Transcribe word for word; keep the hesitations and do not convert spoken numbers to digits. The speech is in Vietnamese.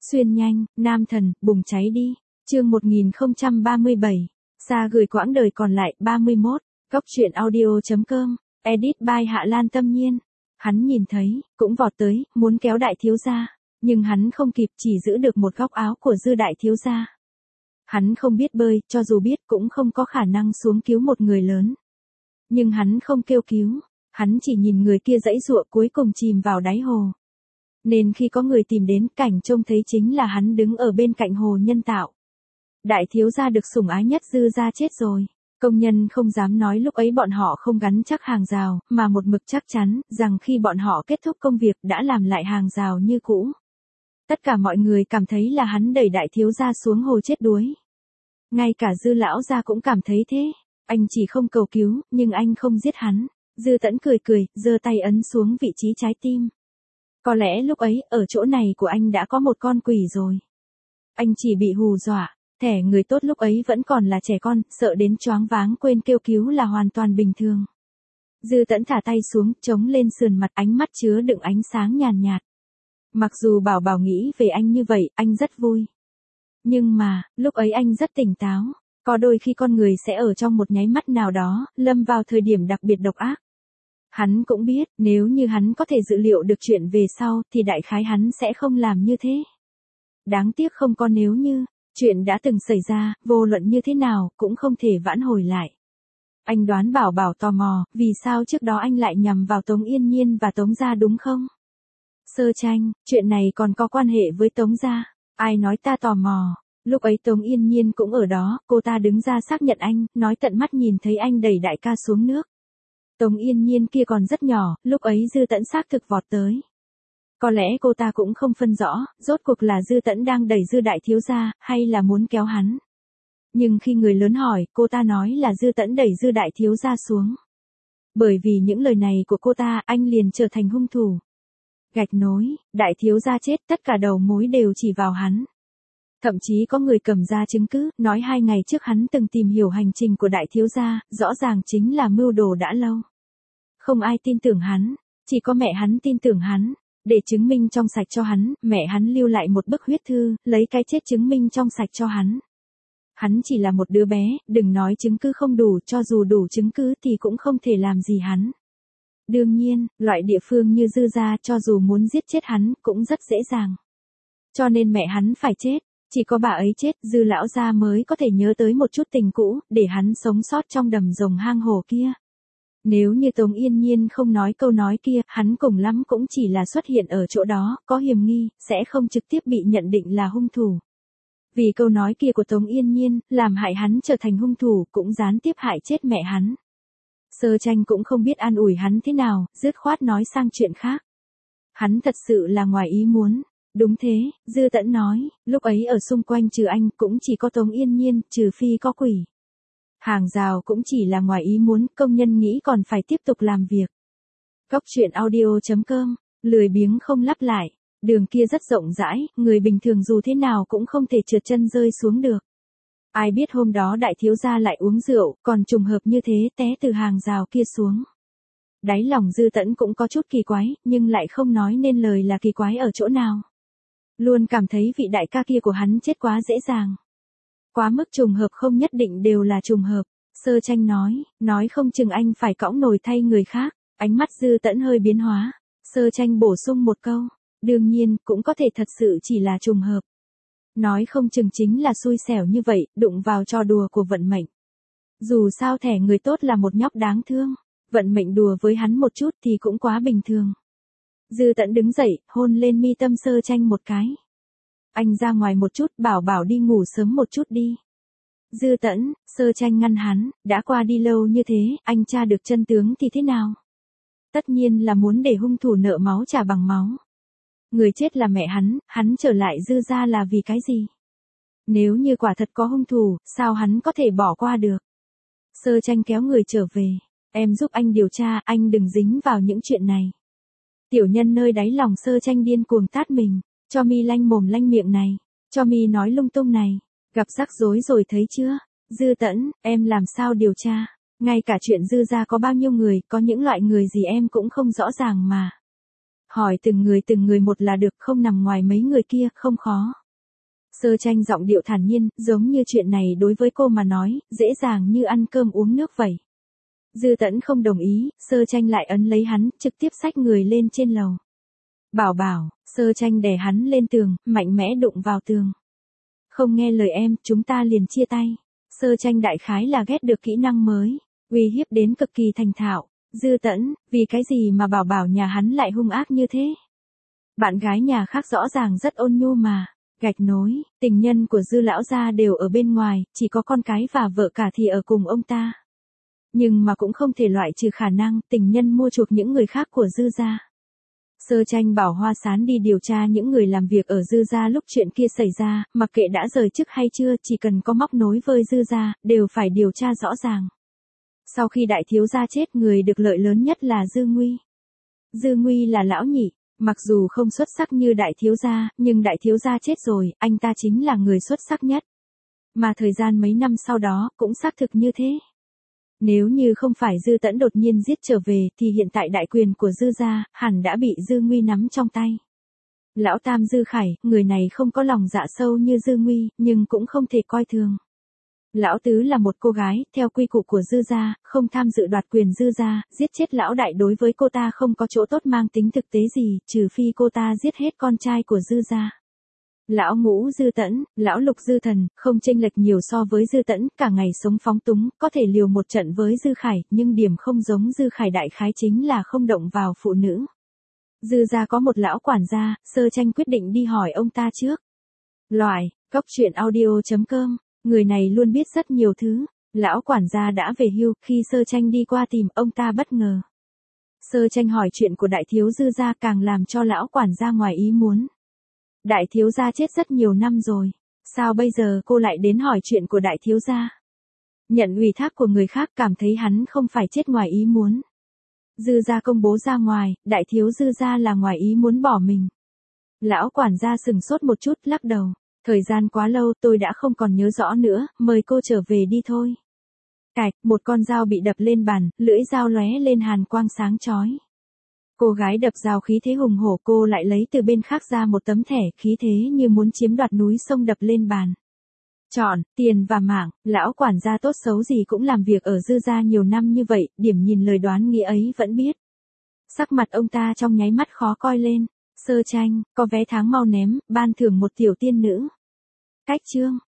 Xuyên nhanh, nam thần, bùng cháy đi. Chương một nghìn không trăm ba mươi bảy. Xa gửi quãng đời còn lại ba mươi mốt. Góc truyện audio chấm com. Edit by Hạ Lan Tâm Nhiên. Hắn nhìn thấy, cũng vọt tới, muốn kéo đại thiếu gia. Nhưng hắn không kịp, chỉ giữ được một góc áo của dư đại thiếu gia. Hắn không biết bơi, cho dù biết cũng không có khả năng xuống cứu một người lớn. Nhưng hắn không kêu cứu. Hắn chỉ nhìn người kia giãy giụa cuối cùng chìm vào đáy hồ. Nên khi có người tìm đến, cảnh trông thấy chính là hắn đứng ở bên cạnh hồ nhân tạo. Đại thiếu gia được sủng ái nhất dư gia chết rồi. Công nhân không dám nói lúc ấy bọn họ không gắn chắc hàng rào, mà một mực chắc chắn, rằng khi bọn họ kết thúc công việc đã làm lại hàng rào như cũ. Tất cả mọi người cảm thấy là hắn đẩy đại thiếu gia xuống hồ chết đuối. Ngay cả dư lão gia cũng cảm thấy thế. Anh chỉ không cầu cứu, nhưng anh không giết hắn. Dư Tẫn cười cười, giơ tay ấn xuống vị trí trái tim. Có lẽ lúc ấy, ở chỗ này của anh đã có một con quỷ rồi. Anh chỉ bị hù dọa, thẻ người tốt lúc ấy vẫn còn là trẻ con, sợ đến choáng váng quên kêu cứu là hoàn toàn bình thường. Dư Tẫn thả tay xuống, chống lên sườn mặt, ánh mắt chứa đựng ánh sáng nhàn nhạt. Mặc dù Bảo Bảo nghĩ về anh như vậy, anh rất vui. Nhưng mà, lúc ấy anh rất tỉnh táo. Có đôi khi con người sẽ ở trong một nháy mắt nào đó, lâm vào thời điểm đặc biệt độc ác. Hắn cũng biết, nếu như hắn có thể dự liệu được chuyện về sau, thì đại khái hắn sẽ không làm như thế. Đáng tiếc không có nếu như, chuyện đã từng xảy ra, vô luận như thế nào, cũng không thể vãn hồi lại. Anh đoán Bảo Bảo tò mò, vì sao trước đó anh lại nhằm vào Tống Yên Nhiên và Tống gia đúng không? Sơ Tranh, chuyện này còn có quan hệ với Tống gia, ai nói ta tò mò. Lúc ấy Tống Yên Nhiên cũng ở đó, cô ta đứng ra xác nhận anh, nói tận mắt nhìn thấy anh đẩy đại ca xuống nước. Tống Yên Nhiên kia còn rất nhỏ, lúc ấy Dư Tẫn xác thực vọt tới. Có lẽ cô ta cũng không phân rõ, rốt cuộc là Dư Tẫn đang đẩy Dư đại thiếu gia, hay là muốn kéo hắn. Nhưng khi người lớn hỏi, cô ta nói là Dư Tẫn đẩy Dư đại thiếu gia xuống. Bởi vì những lời này của cô ta, anh liền trở thành hung thủ. Gạch nối, đại thiếu gia chết, tất cả đầu mối đều chỉ vào hắn. Thậm chí có người cầm ra chứng cứ, nói hai ngày trước hắn từng tìm hiểu hành trình của đại thiếu gia, rõ ràng chính là mưu đồ đã lâu. Không ai tin tưởng hắn, chỉ có mẹ hắn tin tưởng hắn. Để chứng minh trong sạch cho hắn, mẹ hắn lưu lại một bức huyết thư, lấy cái chết chứng minh trong sạch cho hắn. Hắn chỉ là một đứa bé, đừng nói chứng cứ không đủ, cho dù đủ chứng cứ thì cũng không thể làm gì hắn. Đương nhiên, loại địa phương như Dư gia cho dù muốn giết chết hắn, cũng rất dễ dàng. Cho nên mẹ hắn phải chết. Chỉ có bà ấy chết, Dư lão gia mới có thể nhớ tới một chút tình cũ, để hắn sống sót trong đầm rồng hang hồ kia. Nếu như Tống Yên Nhiên không nói câu nói kia, hắn cùng lắm cũng chỉ là xuất hiện ở chỗ đó, có hiểm nghi, sẽ không trực tiếp bị nhận định là hung thủ. Vì câu nói kia của Tống Yên Nhiên, làm hại hắn trở thành hung thủ, cũng gián tiếp hại chết mẹ hắn. Sơ Tranh cũng không biết an ủi hắn thế nào, dứt khoát nói sang chuyện khác. Hắn thật sự là ngoài ý muốn. Đúng thế, Dư Tẫn nói, lúc ấy ở xung quanh trừ anh cũng chỉ có Tống Yên Nhiên, trừ phi có quỷ. Hàng rào cũng chỉ là ngoài ý muốn, công nhân nghĩ còn phải tiếp tục làm việc. Góc truyện audio chấm com, lười biếng không lắp lại, đường kia rất rộng rãi, người bình thường dù thế nào cũng không thể trượt chân rơi xuống được. Ai biết hôm đó đại thiếu gia lại uống rượu, còn trùng hợp như thế té từ hàng rào kia xuống. Đáy lòng Dư Tẫn cũng có chút kỳ quái, nhưng lại không nói nên lời là kỳ quái ở chỗ nào. Luôn cảm thấy vị đại ca kia của hắn chết quá dễ dàng. Quá mức trùng hợp không nhất định đều là trùng hợp. Sơ Tranh nói, nói không chừng anh phải cõng nồi thay người khác. Ánh mắt Dư Tẫn hơi biến hóa. Sơ Tranh bổ sung một câu. Đương nhiên, cũng có thể thật sự chỉ là trùng hợp. Nói không chừng chính là xui xẻo như vậy, đụng vào trò đùa của vận mệnh. Dù sao thẻ người tốt là một nhóc đáng thương. Vận mệnh đùa với hắn một chút thì cũng quá bình thường. Dư Tẫn đứng dậy, hôn lên mi tâm Sơ Tranh một cái. Anh ra ngoài một chút, Bảo Bảo đi ngủ sớm một chút đi. Dư Tẫn, Sơ Tranh ngăn hắn, đã qua đi lâu như thế, anh tra được chân tướng thì thế nào? Tất nhiên là muốn để hung thủ nợ máu trả bằng máu. Người chết là mẹ hắn, hắn trở lại Dư gia là vì cái gì? Nếu như quả thật có hung thủ, sao hắn có thể bỏ qua được? Sơ Tranh kéo người trở về. Em giúp anh điều tra, anh đừng dính vào những chuyện này. Tiểu nhân nơi đáy lòng Sơ Tranh điên cuồng tát mình, cho mi lanh mồm lanh miệng này, cho mi nói lung tung này, gặp rắc rối rồi thấy chưa? Dư Tẫn, em làm sao điều tra? Ngay cả chuyện Dư gia có bao nhiêu người, có những loại người gì em cũng không rõ ràng mà. Hỏi từng người từng người một là được, không nằm ngoài mấy người kia, không khó. Sơ Tranh giọng điệu thản nhiên, giống như chuyện này đối với cô mà nói, dễ dàng như ăn cơm uống nước vậy. Dư Tẫn không đồng ý, Sơ Tranh lại ấn lấy hắn, trực tiếp xách người lên trên lầu. Bảo bảo, Sơ Tranh đè hắn lên tường, mạnh mẽ đụng vào tường. Không nghe lời em, chúng ta liền chia tay. Sơ Tranh đại khái là ghét được kỹ năng mới, uy hiếp đến cực kỳ thành thạo. Dư Tẫn, vì cái gì mà bảo bảo nhà hắn lại hung ác như thế? Bạn gái nhà khác rõ ràng rất ôn nhu mà. Gạch nối, tình nhân của Dư lão gia đều ở bên ngoài, chỉ có con cái và vợ cả thì ở cùng ông ta. Nhưng mà cũng không thể loại trừ khả năng tình nhân mua chuộc những người khác của Dư gia. Sơ Tranh bảo Hoa Sán đi điều tra những người làm việc ở Dư gia lúc chuyện kia xảy ra, mặc kệ đã rời chức hay chưa, chỉ cần có móc nối với Dư gia, đều phải điều tra rõ ràng. Sau khi đại thiếu gia chết, người được lợi lớn nhất là Dư Nguy. Dư Nguy là lão nhị, mặc dù không xuất sắc như đại thiếu gia, nhưng đại thiếu gia chết rồi, anh ta chính là người xuất sắc nhất. Mà thời gian mấy năm sau đó, cũng xác thực như thế. Nếu như không phải Dư Tẫn đột nhiên giết trở về, thì hiện tại đại quyền của Dư gia, hẳn đã bị Dư Nguy nắm trong tay. Lão tam Dư Khải, người này không có lòng dạ sâu như Dư Nguy, nhưng cũng không thể coi thường. Lão tứ là một cô gái, theo quy củ của Dư gia, không tham dự đoạt quyền Dư gia, giết chết lão đại đối với cô ta không có chỗ tốt mang tính thực tế gì, trừ phi cô ta giết hết con trai của Dư gia. Lão ngũ Dư Tẫn, lão lục Dư Thần, không chênh lệch nhiều so với Dư Tẫn, cả ngày sống phóng túng, có thể liều một trận với Dư Khải, nhưng điểm không giống Dư Khải đại khái chính là không động vào phụ nữ. Dư gia có một lão quản gia, Sơ Tranh quyết định đi hỏi ông ta trước. Loại, góc truyện audio chấm com, người này luôn biết rất nhiều thứ. Lão quản gia đã về hưu, khi Sơ Tranh đi qua tìm, ông ta bất ngờ. Sơ Tranh hỏi chuyện của đại thiếu Dư gia càng làm cho lão quản gia ngoài ý muốn. Đại thiếu gia chết rất nhiều năm rồi, sao bây giờ cô lại đến hỏi chuyện của đại thiếu gia? Nhận ủy thác của người khác, cảm thấy hắn không phải chết ngoài ý muốn. Dư gia công bố ra ngoài, đại thiếu Dư gia là ngoài ý muốn bỏ mình. Lão quản gia sừng sốt một chút, lắc đầu. Thời gian quá lâu, tôi đã không còn nhớ rõ nữa, mời cô trở về đi thôi. Cạch, một con dao bị đập lên bàn, lưỡi dao lóe lên hàn quang sáng chói. Cô gái đập dao khí thế hùng hổ, cô lại lấy từ bên khác ra một tấm thẻ, khí thế như muốn chiếm đoạt núi sông đập lên bàn. Chọn, tiền và mạng, lão quản gia tốt xấu gì cũng làm việc ở Dư gia nhiều năm như vậy, điểm nhìn lời đoán nghĩ ấy vẫn biết. Sắc mặt ông ta trong nháy mắt khó coi lên. Sơ Tranh, có vé tháng mau ném, ban thưởng một tiểu tiên nữ. Cách chương.